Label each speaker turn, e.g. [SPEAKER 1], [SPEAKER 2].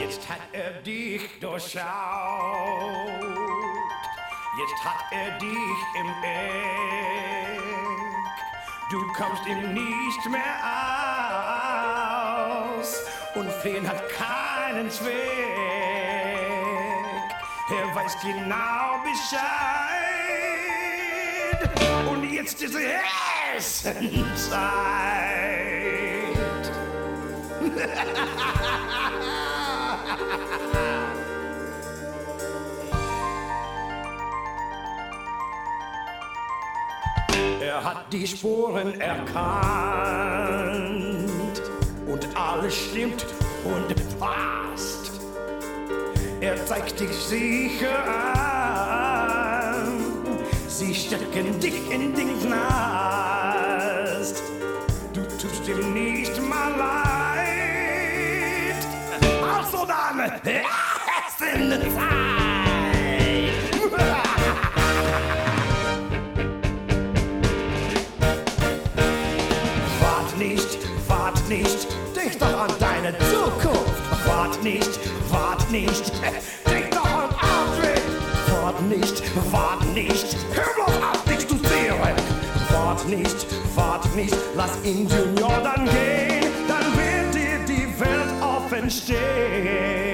[SPEAKER 1] Jetzt hat er dich durchschaut, jetzt hat er dich im Eck. Du kommst ihm nicht mehr aus und Feen hat keinen Zweck. Er weiß genau Bescheid und jetzt ist Hessenzeit. Er hat die Spuren erkannt und alles stimmt und passt. Er zeigt dich sicher an, sie stecken dich in den Knast. Du tust ihm nicht mal leid, also dann Hessenzeit. Wart nicht, denk doch an deine Zukunft. Wart nicht, denk doch an Aldrin. Wart nicht, hör bloß auf, dich zu zehren. Wart nicht, lass ihn Junior dann gehen, dann wird dir die Welt offen stehen.